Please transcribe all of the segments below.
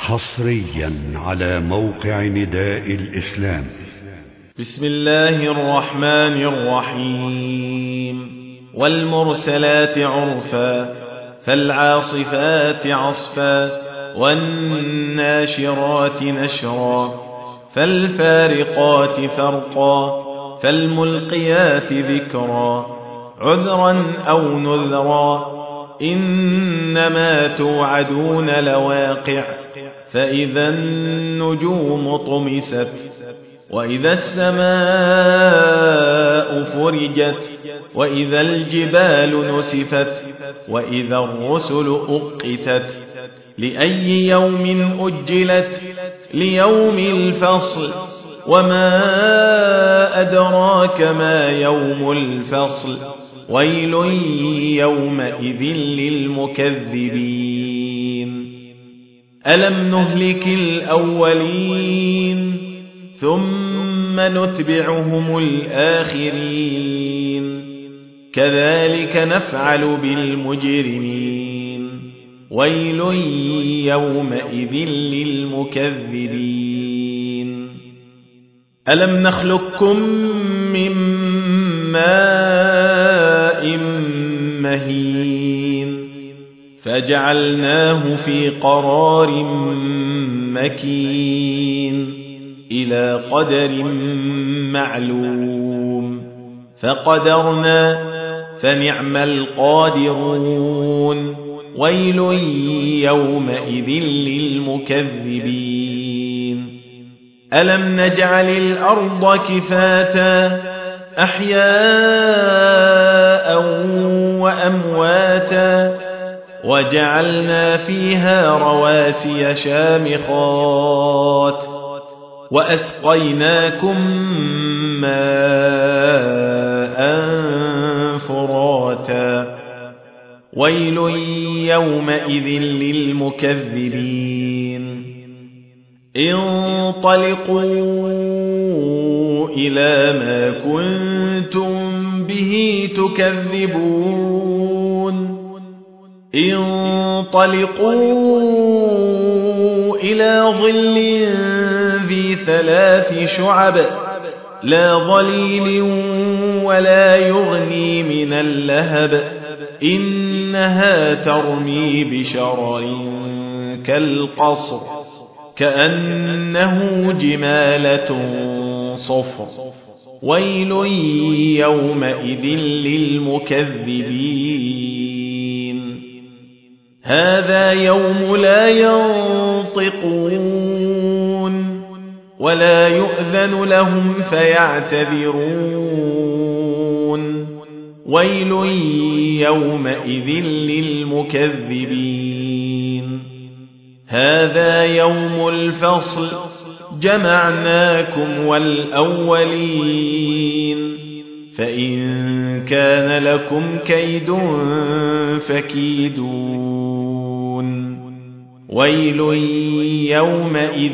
حصريا على موقع نداء الإسلام. بسم الله الرحمن الرحيم. والمرسلات عرفا فالعاصفات عصفا والناشرات نشرا فالفارقات فرقا فالملقيات ذكرا عذرا أو نذرا إنما توعدون لواقع فإذا النجوم طمست وإذا السماء فرجت وإذا الجبال نسفت وإذا الرسل أقتت لأي يوم أجلت ليوم الفصل وما أدراك ما يوم الفصل ويل يومئذ للمكذبين ألم نهلك الأولين ثم نتبعهم الآخرين كذلك نفعل بالمجرمين ويل يومئذ للمكذبين ألم نخلقكم من ماء مهين فجعلناه في قرار مكين إلى قدر معلوم فقدرنا فنعم القادرون ويل يومئذ للمكذبين ألم نجعل الأرض كفاتا أحياء وأمواتا وجعلنا فيها رواسي شامخات وأسقيناكم ماء فراتا ويل يومئذ للمكذبين انطلقوا إلى ما كنتم به تكذبون انطلقوا إلى ظل ذي 3 شعب لا ظليل ولا يغني من اللهب إنها ترمي بشرر كالقصر كأنه جمالة صفر ويل يومئذ للمكذبين هذا يوم لا ينطقون ولا يؤذن لهم فيعتذرون ويل يومئذ للمكذبين هذا يوم الفصل جمعناكم والأولين فإن كان لكم كيد فكيدون ويل يومئذ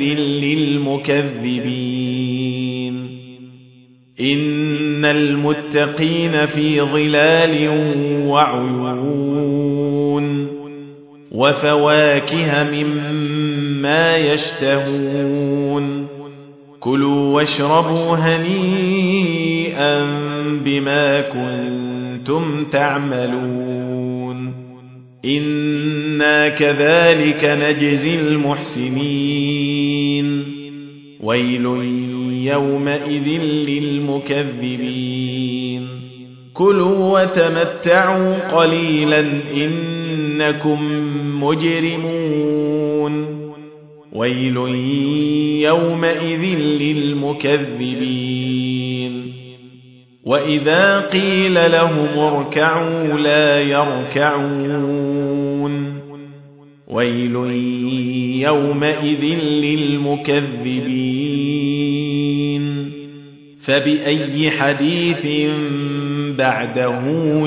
للمكذبين إن المتقين في ظلال وعيون وفواكه مما يشتهون كلوا واشربوا هنيئا بما كنتم تعملون إنا كذلك نجزي المحسنين ويل يومئذ للمكذبين كلوا وتمتعوا قليلا إنكم مجرمون ويل يومئذ للمكذبين وإذا قيل لهم اركعوا لا يركعون ويل يومئذ للمكذبين فبأي حديث بعده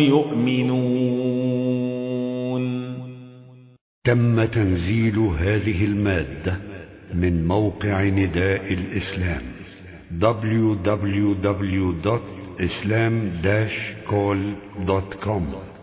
يؤمنون. تم تنزيل هذه المادة من موقع نداء الإسلام www.islam-call.com